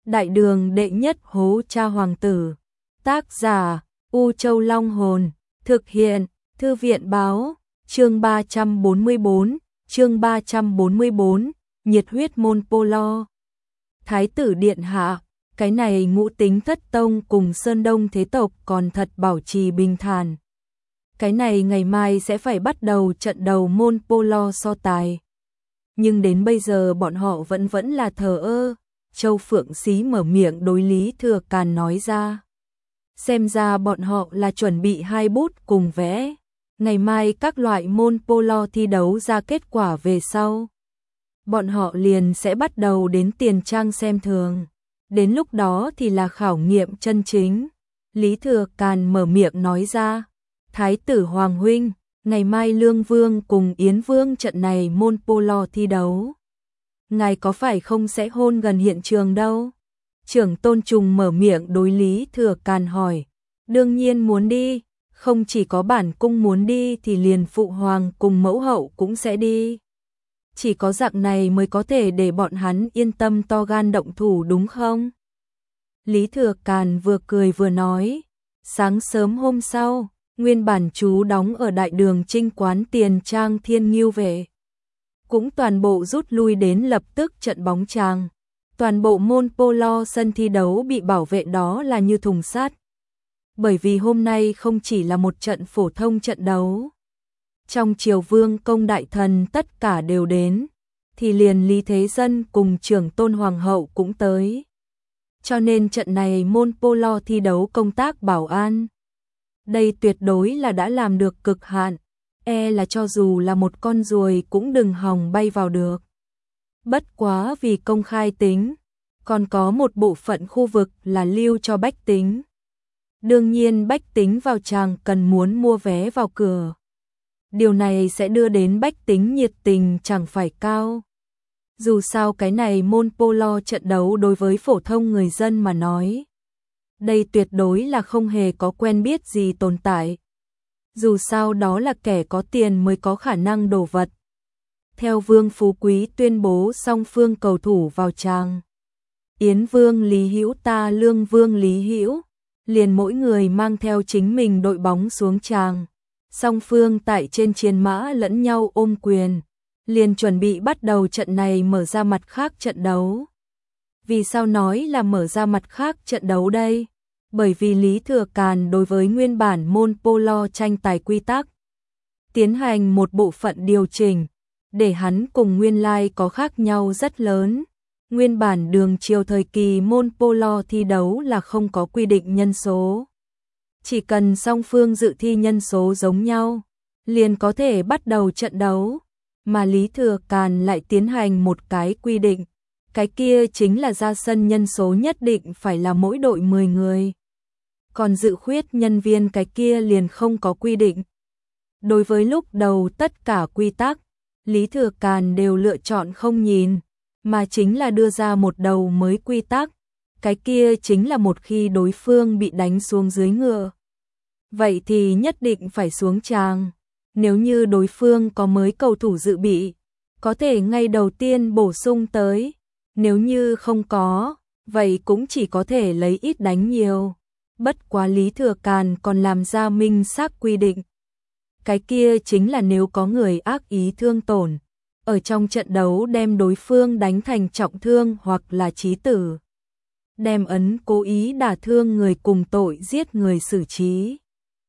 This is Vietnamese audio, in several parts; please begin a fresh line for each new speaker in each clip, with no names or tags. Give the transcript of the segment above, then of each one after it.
Đại đường đệ nhất hố cha hoàng tử. Tác giả U Châu Long Hồn. Thực hiện Thư viện Báo. Chương 344. Chương 344. Nhiệt huyết môn Polo. Thái tử điện hạ, cái này Ngũ Tính Thất Tông cùng Sơn Đông thế tộc còn thật bảo trì bình thản. Cái này ngày mai sẽ phải bắt đầu trận đầu môn Polo so tài. Nhưng đến bây giờ bọn họ vẫn là thờ ơ. Châu Phượng Xí mở miệng đối Lý Thừa Càn nói ra. Xem ra bọn họ là chuẩn bị 2 bút cùng vẽ. Ngày mai các loại môn Polo thi đấu ra kết quả về sau. Bọn họ liền sẽ bắt đầu đến tiền trang xem thường. Đến lúc đó thì là khảo nghiệm chân chính. Lý Thừa Càn mở miệng nói ra. Thái tử Hoàng huynh, ngày mai Lương Vương cùng Yến Vương trận này môn Polo thi đấu. Ngài có phải không sẽ hôn gần hiện trường đâu? Trưởng Tôn Trùng mở miệng đối Lý Thừa Càn hỏi. Đương nhiên muốn đi, không chỉ có bản cung muốn đi thì liền phụ hoàng cùng mẫu hậu cũng sẽ đi. Chỉ có dạng này mới có thể để bọn hắn yên tâm to gan động thủ đúng không? Lý Thừa Càn vừa cười vừa nói. Sáng sớm hôm sau, nguyên bản chú đóng ở đại đường Trinh quán tiền trang Thiên Ngưu Vệ cũng toàn bộ rút lui đến lập tức trận bóng chàng. Toàn bộ môn Polo sân thi đấu bị bảo vệ đó là như thùng sắt. Bởi vì hôm nay không chỉ là một trận phổ thông trận đấu. Trong triều vương công đại thần tất cả đều đến, thì liền Lý Thế Dân cùng Trưởng Tôn Hoàng hậu cũng tới. Cho nên trận này môn Polo thi đấu công tác bảo an. Đây tuyệt đối là đã làm được cực hạn. Là cho dù là một con ruồi cũng đừng hòng bay vào được. Bất quá vì công khai tính, còn có một bộ phận khu vực là lưu cho bách tính. Đương nhiên bách tính vào tràng cần muốn mua vé vào cửa. Điều này sẽ đưa đến bách tính nhiệt tình chẳng phải cao. Dù sao cái này môn Polo trận đấu đối với phổ thông người dân mà nói. Đây tuyệt đối là không hề có quen biết gì tồn tại. Dù sao đó là kẻ có tiền mới có khả năng đổ vật. Theo Vương Phú Quý tuyên bố song phương cầu thủ vào tràng. Yến Vương Lý Hữu ta Lương Vương Lý Hữu, liền mỗi người mang theo chính mình đội bóng xuống tràng. Song phương tại trên chiến mã lẫn nhau ôm quyền, liền chuẩn bị bắt đầu trận này mở ra mặt khác trận đấu. Vì sao nói là mở ra mặt khác trận đấu đây? Bởi vì Lý Thừa Càn đối với nguyên bản môn Polo tranh tài quy tắc tiến hành một bộ phận điều chỉnh, để hắn cùng nguyên lai có khác nhau rất lớn. Nguyên bản đường triều thời kỳ môn Polo thi đấu là không có quy định nhân số. Chỉ cần song phương dự thi nhân số giống nhau, liền có thể bắt đầu trận đấu. Mà Lý Thừa Càn lại tiến hành một cái quy định. Cái kia chính là ra sân nhân số nhất định phải là mỗi đội 10 người. Còn dự khuyết nhân viên cái kia liền không có quy định. Đối với lúc đầu tất cả quy tắc, Lý Thừa Càn đều lựa chọn không nhìn, mà chính là đưa ra một đầu mới quy tắc. Cái kia chính là một khi đối phương bị đánh xuống dưới ngựa, vậy thì nhất định phải xuống tràng. Nếu như đối phương có mới cầu thủ dự bị, có thể ngay đầu tiên bổ sung tới. Nếu như không có, vậy cũng chỉ có thể lấy ít đánh nhiều. Bất quá Lý Thừa Càn còn làm ra minh xác quy định. Cái kia chính là nếu có người ác ý thương tổn, ở trong trận đấu đem đối phương đánh thành trọng thương hoặc là chí tử. Đem ấn cố ý đả thương người cùng tội giết người xử trí.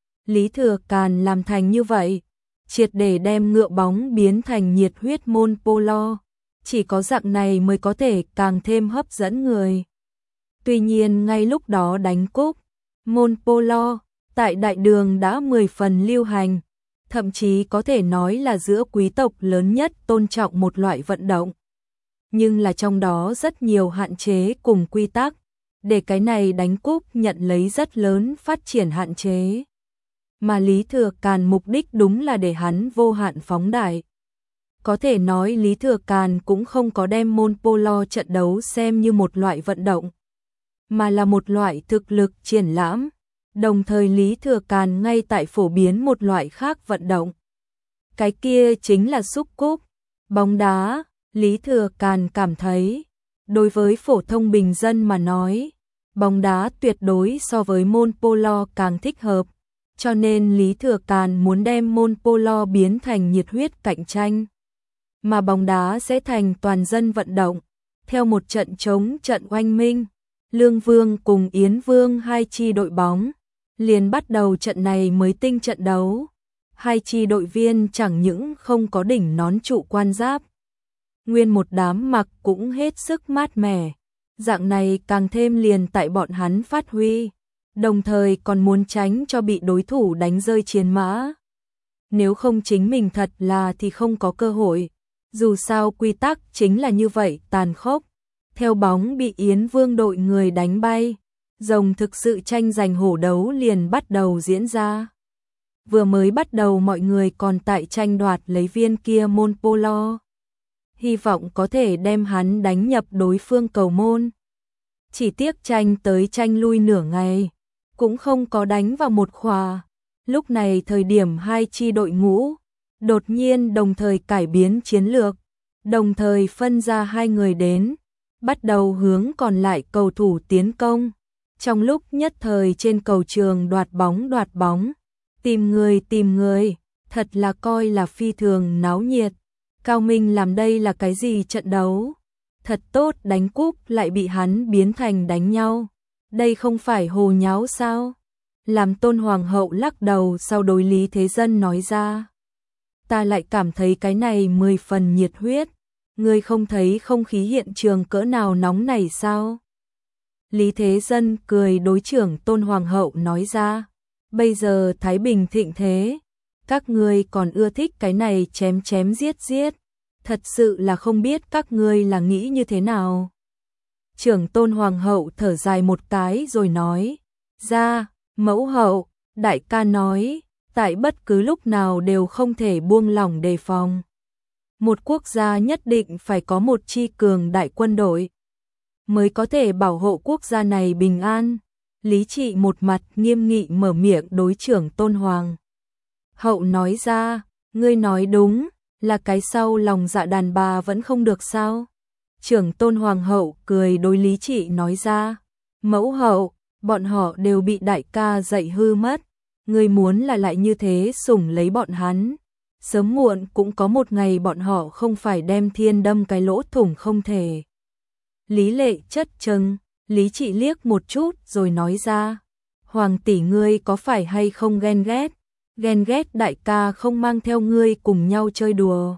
Lý Thừa Càn làm thành như vậy, triệt để đem ngựa bóng biến thành nhiệt huyết môn Polo. Chỉ có dạng này mới có thể càng thêm hấp dẫn người. Tuy nhiên ngay lúc đó đánh cúp, môn Polo tại đại đường đã 10 phần lưu hành, thậm chí có thể nói là giữa quý tộc lớn nhất tôn trọng một loại vận động. Nhưng là trong đó rất nhiều hạn chế cùng quy tắc, để cái này đánh cúp nhận lấy rất lớn phát triển hạn chế. Mà Lý Thừa Càn mục đích đúng là để hắn vô hạn phóng đại. Có thể nói Lý Thừa Càn cũng không có đem môn Polo trận đấu xem như một loại vận động, mà là một loại thực lực triển lãm. Đồng thời Lý Thừa Càn ngay tại phổ biến một loại khác vận động. Cái kia chính là xúc cúp, bóng đá. Lý Thừa Càn cảm thấy Đối với phổ thông bình dân mà nói, bóng đá tuyệt đối so với môn polo càng thích hợp, cho nên Lý Thừa Càn muốn đem môn polo biến thành nhiệt huyết cạnh tranh, mà bóng đá sẽ thành toàn dân vận động. Theo một trận chống trận oanh minh, Lương Vương cùng Yến Vương hai chi đội bóng liền bắt đầu trận này mới tinh trận đấu. Hai chi đội viên chẳng những không có đỉnh nón trụ quan giáp, nguyên một đám mặc cũng hết sức mát mẻ. Dạng này càng thêm liền tại bọn hắn phát huy, đồng thời còn muốn tránh cho bị đối thủ đánh rơi chiến mã. Nếu không chính mình thật là thì không có cơ hội. Dù sao quy tắc chính là như vậy tàn khốc. Theo bóng bị Yến Vương đội người đánh bay, rồng thực sự tranh giành hổ đấu liền bắt đầu diễn ra. Vừa mới bắt đầu mọi người còn tại tranh đoạt lấy viên kia môn polo, hy vọng có thể đem hắn đánh nhập đối phương cầu môn. Chỉ tiếc tranh tới tranh lui nửa ngày, cũng không có đánh vào một khóa. Lúc này thời điểm hai chi đội ngũ đột nhiên đồng thời cải biến chiến lược, đồng thời phân ra hai người đến, bắt đầu hướng còn lại cầu thủ tiến công. Trong lúc nhất thời trên cầu trường đoạt bóng, tìm người, thật là coi là phi thường náo nhiệt. Cao Minh làm đây là cái gì trận đấu? Thật tốt, đánh cúp lại bị hắn biến thành đánh nhau. Đây không phải hồ nháo sao? Làm Tôn Hoàng hậu lắc đầu sau đối Lý Thế Dân nói ra. Ta lại cảm thấy cái này 10 phần nhiệt huyết. Ngươi không thấy không khí hiện trường cỡ nào nóng này sao? Lý Thế Dân cười đối trưởng Tôn Hoàng hậu nói ra. Bây giờ Thái Bình thịnh thế, các ngươi còn ưa thích cái này chém chém giết giết. Thật sự là không biết các ngươi là nghĩ như thế nào. Trưởng Tôn Hoàng hậu thở dài một cái rồi nói ra, mẫu hậu, đại ca nói, tại bất cứ lúc nào đều không thể buông lỏng đề phòng. Một quốc gia nhất định phải có một chi cường đại quân đội, mới có thể bảo hộ quốc gia này bình an. Lý Trị một mặt nghiêm nghị mở miệng đối trưởng Tôn Hoàng hậu nói ra, ngươi nói đúng, là cái sau lòng dạ đàn bà vẫn không được sao? Trưởng Tôn Hoàng hậu cười đối Lý Trị nói ra, mẫu hậu, bọn họ đều bị đại ca dạy hư mất, ngươi muốn là lại như thế sủng lấy bọn hắn, sớm muộn cũng có một ngày bọn họ không phải đem thiên đâm cái lỗ thủng không thể. Lý Lệ chất chừng, Lý Trị liếc một chút rồi nói ra, Hoàng tỷ ngươi có phải hay không ghen ghét đại ca không mang theo ngươi cùng nhau chơi đùa.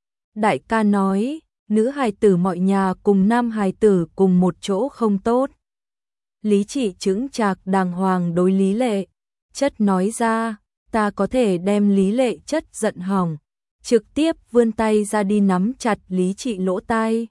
Đại ca nói, nữ hài tử mọi nhà cùng nam hài tử cùng một chỗ không tốt. Lý Trị chững chạc đàng hoàng đối Lý Lệ chất nói ra, ta có thể đem Lý Lệ chất giận hỏng, trực tiếp vươn tay ra đi nắm chặt Lý Trị lỗ tai.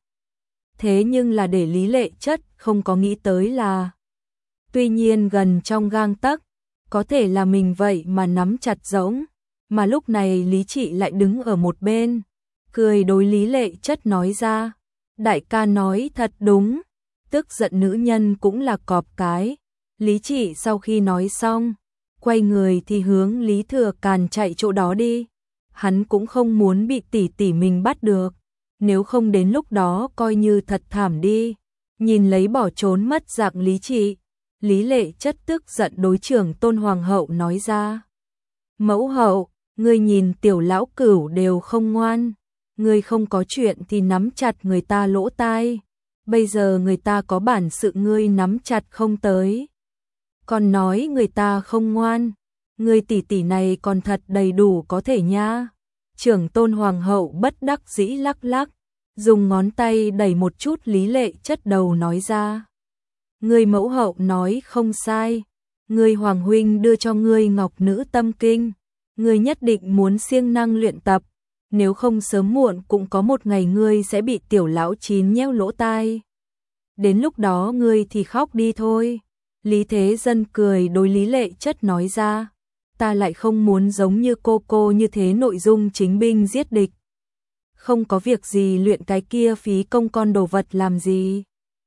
Thế nhưng là để Lý Lệ chất không có nghĩ tới là, tuy nhiên gần trong gang tấc, có thể là mình vậy mà nắm chặt giống, mà lúc này Lý Trị lại đứng ở một bên, cười đối Lý Lệ chất nói ra, đại ca nói thật đúng, tức giận nữ nhân cũng là cọp cái. Lý Trị sau khi nói xong, quay người thì hướng Lý Thừa Càn chạy chỗ đó đi, hắn cũng không muốn bị tỷ tỷ mình bắt được, nếu không đến lúc đó coi như thật thảm đi. Nhìn lấy bỏ trốn mất dạng Lý Trị, Lý Lệ chất tức giận đối trưởng Tôn Hoàng hậu nói ra, mẫu hậu, ngươi nhìn tiểu lão cửu đều không ngoan, ngươi không có chuyện thì nắm chặt người ta lỗ tai, bây giờ người ta có bản sự ngươi nắm chặt không tới, còn nói người ta không ngoan, ngươi tỷ tỷ này còn thật đầy đủ có thể nha. Trưởng Tôn Hoàng hậu bất đắc dĩ lắc lắc, dùng ngón tay đẩy một chút Lý Lệ chất đầu nói ra, ngươi mẫu hậu nói không sai, ngươi hoàng huynh đưa cho ngươi ngọc nữ tâm kinh, ngươi nhất định muốn siêng năng luyện tập, nếu không sớm muộn cũng có một ngày ngươi sẽ bị tiểu lão chín nheo lỗ tai. Đến lúc đó ngươi thì khóc đi thôi. Lý Thế Dân cười đối Lý Lệ chất nói ra, ta lại không muốn giống như cô như thế nội dung chính binh giết địch. Không có việc gì luyện cái kia phí công con đồ vật làm gì.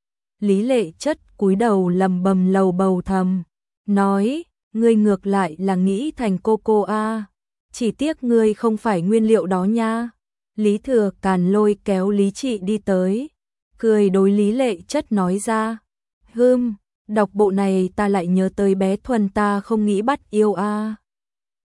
Lý Lệ chất cúi đầu lầm bầm lầu bầu thầm, nói, ngươi ngược lại là nghĩ thành cô a, chỉ tiếc ngươi không phải nguyên liệu đó nha. Lý Thừa Càn lôi kéo Lý Trị đi tới, cười đối Lý Lệ Chất nói ra. Đọc bộ này ta lại nhớ tới bé Thuần ta không nghĩ bắt yêu a.